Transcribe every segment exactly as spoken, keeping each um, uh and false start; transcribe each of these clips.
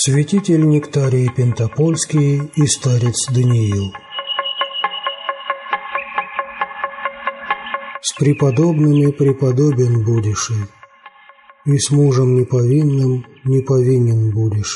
Святитель Нектарий Пентапольский и старец Даниил. С преподобными преподобен будешь, и с мужем неповинным неповинен будешь,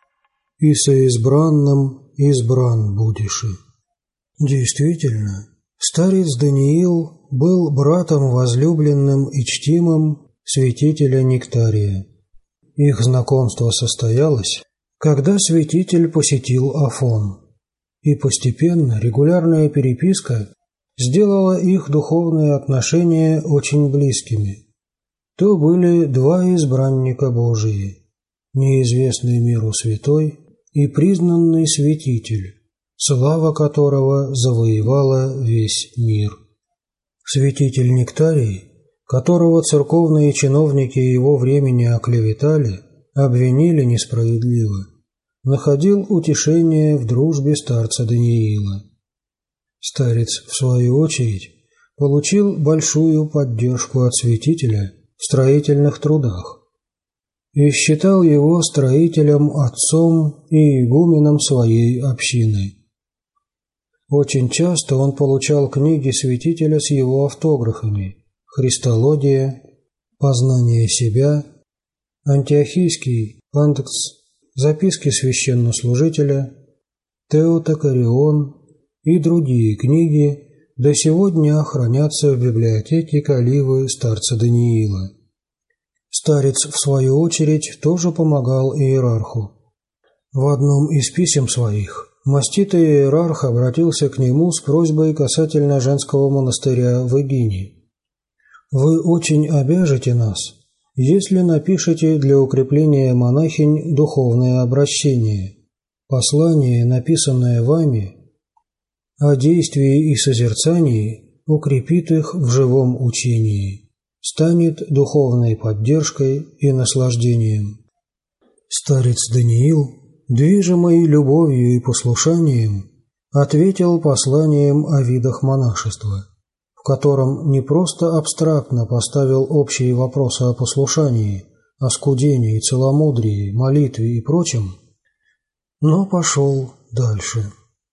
и со избранным избран будешь. Действительно, старец Даниил был братом возлюбленным и чтимым святителя Нектария. Их знакомство состоялось, когда святитель посетил Афон, и постепенно регулярная переписка сделала их духовные отношения очень близкими. То были два избранника Божии, неизвестный миру святой и признанный святитель, слава которого завоевала весь мир. Святитель Нектарий, которого церковные чиновники его времени оклеветали, обвинили несправедливо, находил утешение в дружбе старца Даниила. Старец, в свою очередь, получил большую поддержку от святителя в строительных трудах и считал его строителем, отцом и игуменом своей общины. Очень часто он получал книги святителя с его автографами: «Христология», «Познание себя», «Антиохийский пантекс», «Записки священнослужителя», «Теотокарион» и другие книги до сего дня хранятся в библиотеке Каливы старца Даниила. Старец, в свою очередь, тоже помогал иерарху. В одном из писем своих маститый иерарх обратился к нему с просьбой касательно женского монастыря в Эгине. «Вы очень обяжете нас, если напишете для укрепления монахинь духовное обращение, послание, написанное вами, о действии и созерцании укрепит их в живом учении, станет духовной поддержкой и наслаждением». Старец Даниил, движимый любовью и послушанием, ответил посланием о видах монашества, в котором не просто абстрактно поставил общие вопросы о послушании, о скудении, целомудрии, молитве и прочем, но пошел дальше.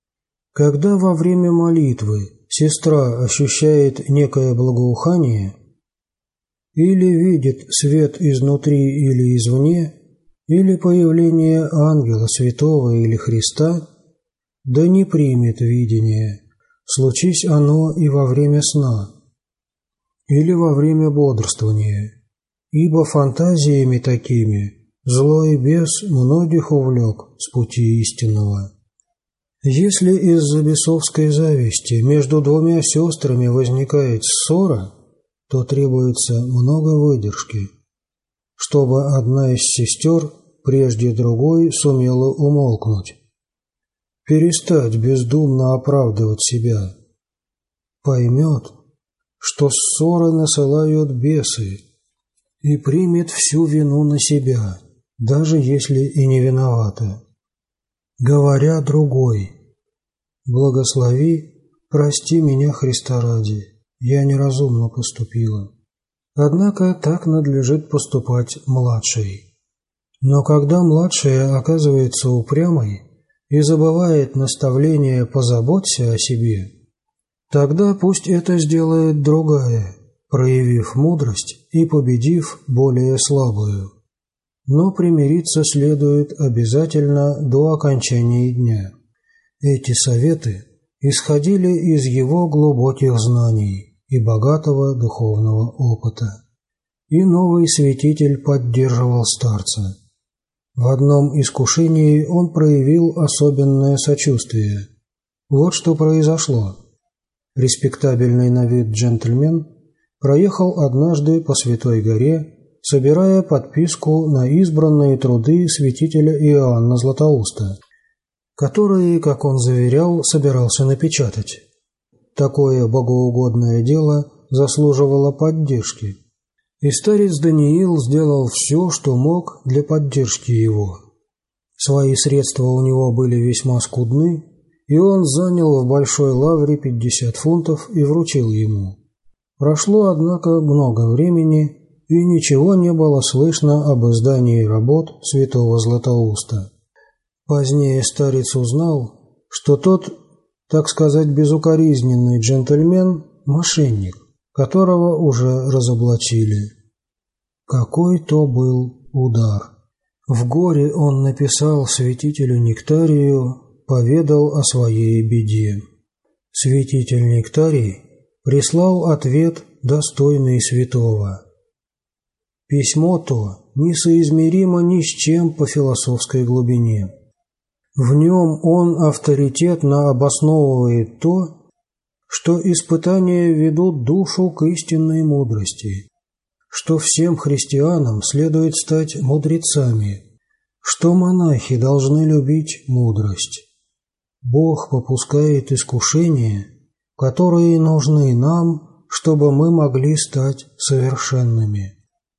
Когда во время молитвы сестра ощущает некое благоухание или видит свет изнутри или извне, или появление ангела святого или Христа, да не примет видение, случись оно и во время сна, или во время бодрствования, ибо фантазиями такими злой бес многих увлек с пути истинного. Если из-за бесовской зависти между двумя сестрами возникает ссора, то требуется много выдержки, чтобы одна из сестер прежде другой сумела умолкнуть, перестать бездумно оправдывать себя, поймет, что ссоры насылают бесы, и примет всю вину на себя, даже если и не виновата, говоря другой: «Благослови, прости меня, Христа ради, я неразумно поступила». Однако так надлежит поступать младшей. Но когда младшая оказывается упрямой и забывает наставление «позаботься о себе», тогда пусть это сделает другая, проявив мудрость и победив более слабую. Но примириться следует обязательно до окончания дня. Эти советы исходили из его глубоких знаний и богатого духовного опыта. И новый святитель поддерживал старца. В одном искушении он проявил особенное сочувствие. Вот что произошло. Респектабельный на вид джентльмен проехал однажды по Святой горе, собирая подписку на избранные труды святителя Иоанна Златоуста, которые, как он заверял, собирался напечатать. Такое богоугодное дело заслуживало поддержки, и старец Даниил сделал все, что мог для поддержки его. Свои средства у него были весьма скудны, и он занял в Большой Лавре пятьдесят фунтов и вручил ему. Прошло, однако, много времени, и ничего не было слышно об издании работ святого Златоуста. Позднее старец узнал, что тот, так сказать, безукоризненный джентльмен – мошенник, которого уже разоблачили. Какой то был удар! В горе он написал святителю Нектарию, поведал о своей беде. Святитель Нектарий прислал ответ, достойный святого. Письмо то несоизмеримо ни с чем по философской глубине. В нем он авторитетно обосновывает то, что испытания ведут душу к истинной мудрости, что всем христианам следует стать мудрецами, что монахи должны любить мудрость. Бог попускает искушения, которые нужны нам, чтобы мы могли стать совершенными.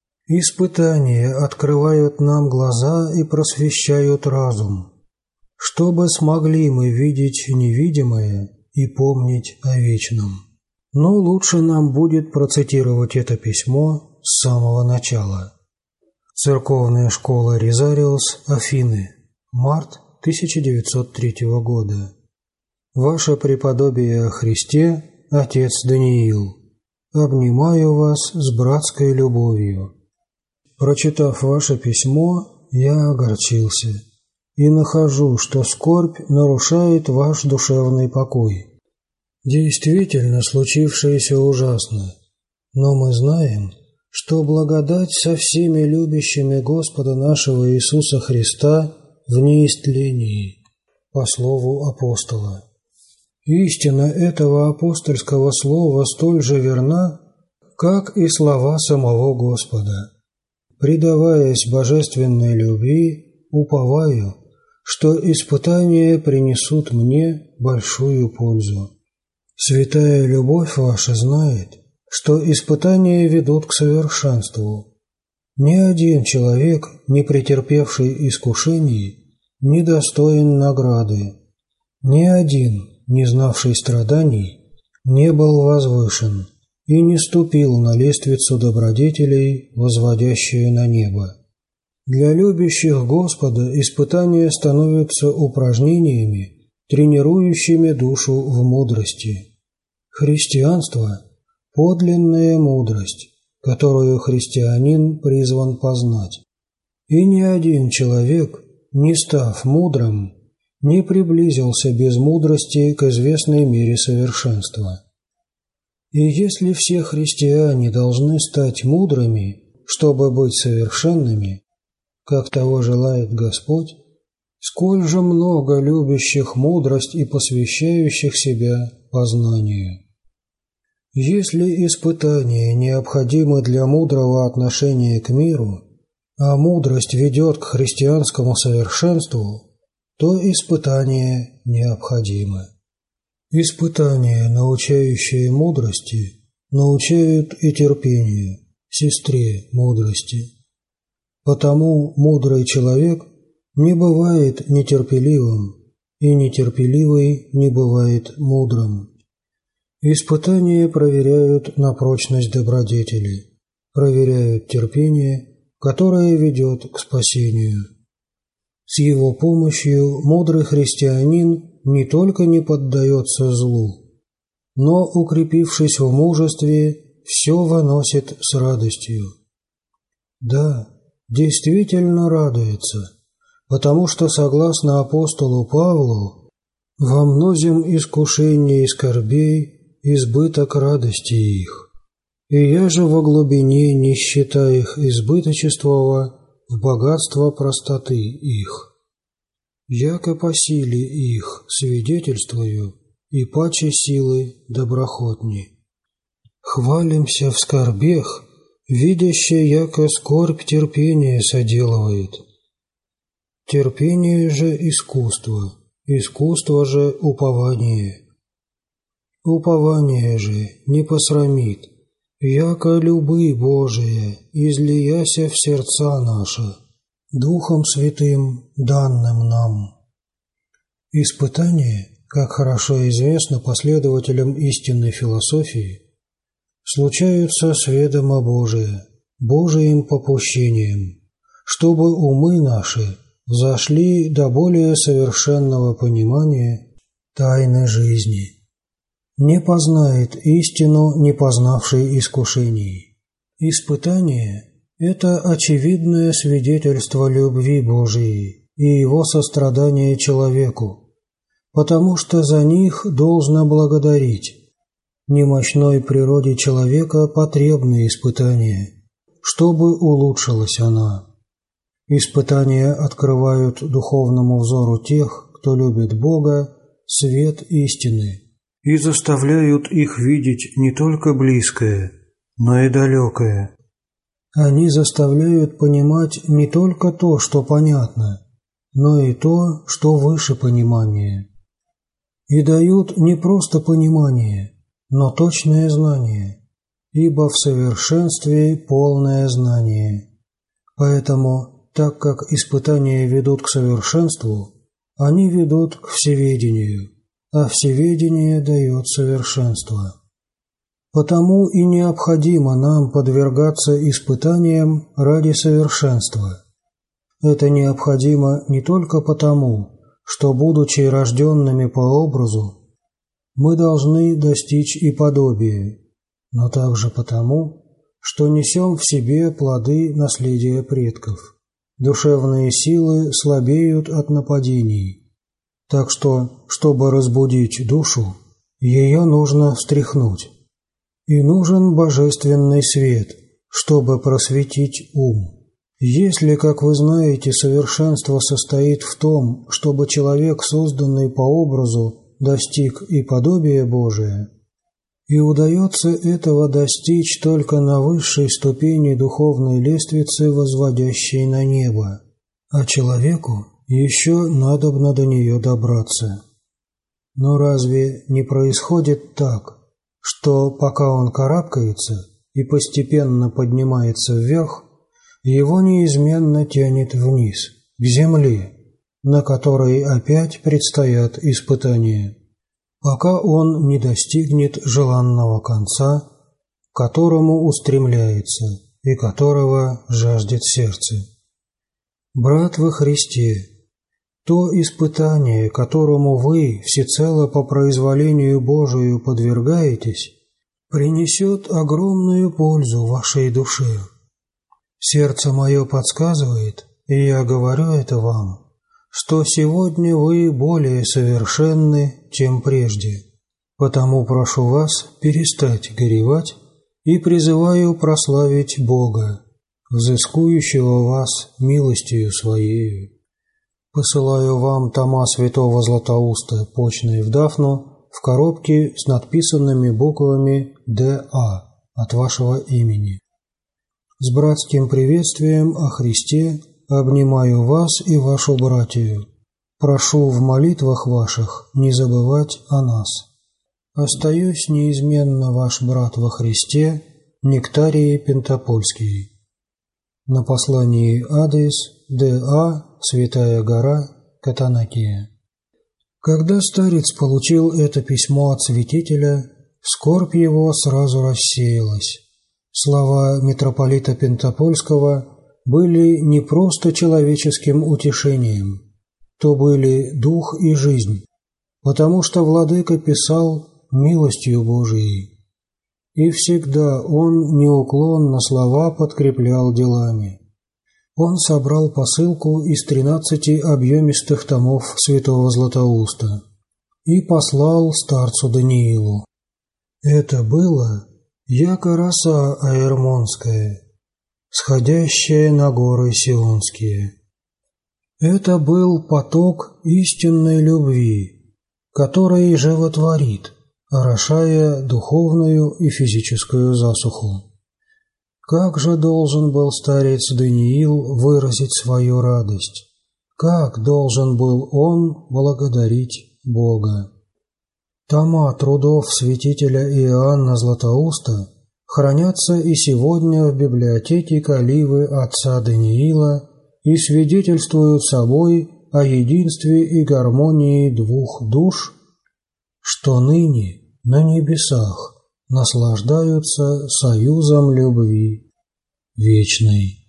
Испытания открывают нам глаза и просвещают разум, чтобы смогли мы видеть невидимое и помнить о вечном. Но лучше нам будет процитировать это письмо с самого начала. Церковная школа Розариус, Афины, март тысяча девятьсот третьего года. Ваше преподобие о Христе, отец Даниил, обнимаю вас с братской любовью. Прочитав ваше письмо, я огорчился и нахожу, что скорбь нарушает ваш душевный покой. Действительно, случившееся ужасно, но мы знаем, что благодать со всеми любящими Господа нашего Иисуса Христа в неистлении, по слову апостола. Истина этого апостольского слова столь же верна, как и слова самого Господа. Предаваясь божественной любви, уповаю, что испытания принесут мне большую пользу. Святая любовь ваша знает, что испытания ведут к совершенству. Ни один человек, не претерпевший искушений, не достоин награды. Ни один, не знавший страданий, не был возвышен и не ступил на лестницу добродетелей, возводящую на небо. Для любящих Господа испытания становятся упражнениями, тренирующими душу в мудрости. Христианство – подлинная мудрость, которую христианин призван познать. И ни один человек, не став мудрым, не приблизился без мудрости к известной мере совершенства. И если все христиане должны стать мудрыми, чтобы быть совершенными, как того желает Господь, сколь же много любящих мудрость и посвящающих себя познанию. Если испытания необходимы для мудрого отношения к миру, а мудрость ведет к христианскому совершенству, то испытания необходимы. Испытания, научающие мудрости, научают и терпению, сестре мудрости. Потому мудрый человек не бывает нетерпеливым, и нетерпеливый не бывает мудрым. Испытания проверяют на прочность добродетели, проверяют терпение, которое ведет к спасению. С его помощью мудрый христианин не только не поддается злу, но, укрепившись в мужестве, все выносит с радостью. Да, действительно радуется, потому что, согласно апостолу Павлу, во мнозем искушения и скорбей избыток радости их, и я же во глубине не считаю их избыточествова в богатство простоты их. Яко по силе их свидетельствую, и паче силы доброхотни. Хвалимся в скорбех, видяще, яко скорбь терпение соделывает. Терпение же искусство, искусство же упование. Упование же не посрамит, яко любы Божия излияся в сердца наши, Духом Святым, данным нам. Испытания, как хорошо известно последователям истинной философии, случаются с ведома Божия, Божиим попущением, чтобы умы наши взошли до более совершенного понимания тайны жизни. Не познает истину, не познавший искушений. Испытание – это очевидное свидетельство любви Божией и Его сострадания человеку, потому что за них должно благодарить. Немощной природе человека потребны испытания, чтобы улучшилась она. Испытания открывают духовному взору тех, кто любит Бога, свет истины, и заставляют их видеть не только близкое, но и далекое. Они заставляют понимать не только то, что понятно, но и то, что выше понимания. И дают не просто понимание, но точное знание, ибо в совершенстве полное знание. Поэтому, так как испытания ведут к совершенству, они ведут к всеведению, а всеведение дает совершенство. Потому и необходимо нам подвергаться испытаниям ради совершенства. Это необходимо не только потому, что, будучи рожденными по образу, мы должны достичь и подобия, но также потому, что несем в себе плоды наследия предков. Душевные силы слабеют от нападений, так что, чтобы разбудить душу, ее нужно встряхнуть. И нужен божественный свет, чтобы просветить ум. Если, как вы знаете, совершенство состоит в том, чтобы человек, созданный по образу, достиг и подобия Божия, и удается этого достичь только на высшей ступени духовной лестницы, возводящей на небо, а человеку еще надобно до нее добраться. Но разве не происходит так, что пока он карабкается и постепенно поднимается вверх, его неизменно тянет вниз, к земле, на которой опять предстоят испытания, пока он не достигнет желанного конца, к которому устремляется и которого жаждет сердце. Брат во Христе, то испытание, которому вы всецело по произволению Божию подвергаетесь, принесет огромную пользу вашей душе. Сердце мое подсказывает, и я говорю это вам, что сегодня вы более совершенны, чем прежде. Потому прошу вас перестать горевать и призываю прославить Бога, взыскующего вас милостью Своею. Посылаю вам тома святого Златоуста, почные в Дафну, в коробке с надписанными буквами Д А от вашего имени. С братским приветствием о Христе обнимаю вас и вашу братию. Прошу в молитвах ваших не забывать о нас. Остаюсь неизменно ваш брат во Христе, Нектарий Пентапольский. На послании адрес Д А Святая гора, Катанакия. Когда старец получил это письмо от святителя, скорбь его сразу рассеялась. Слова митрополита Пентапольского были не просто человеческим утешением, то были дух и жизнь, потому что владыка писал милостью Божией. И всегда он неуклонно слова подкреплял делами. Он собрал посылку из тринадцати объемистых томов святого Златоуста и послал старцу Даниилу. Это было яко роса аэрмонская, сходящая на горы сионские. Это был поток истинной любви, который животворит, орошая духовную и физическую засуху. Как же должен был старец Даниил выразить свою радость? Как должен был он благодарить Бога? Тома трудов святителя Иоанна Златоуста хранятся и сегодня в библиотеке Каливы отца Даниила и свидетельствуют собой о единстве и гармонии двух душ, что ныне на небесах наслаждаются союзом любви вечной.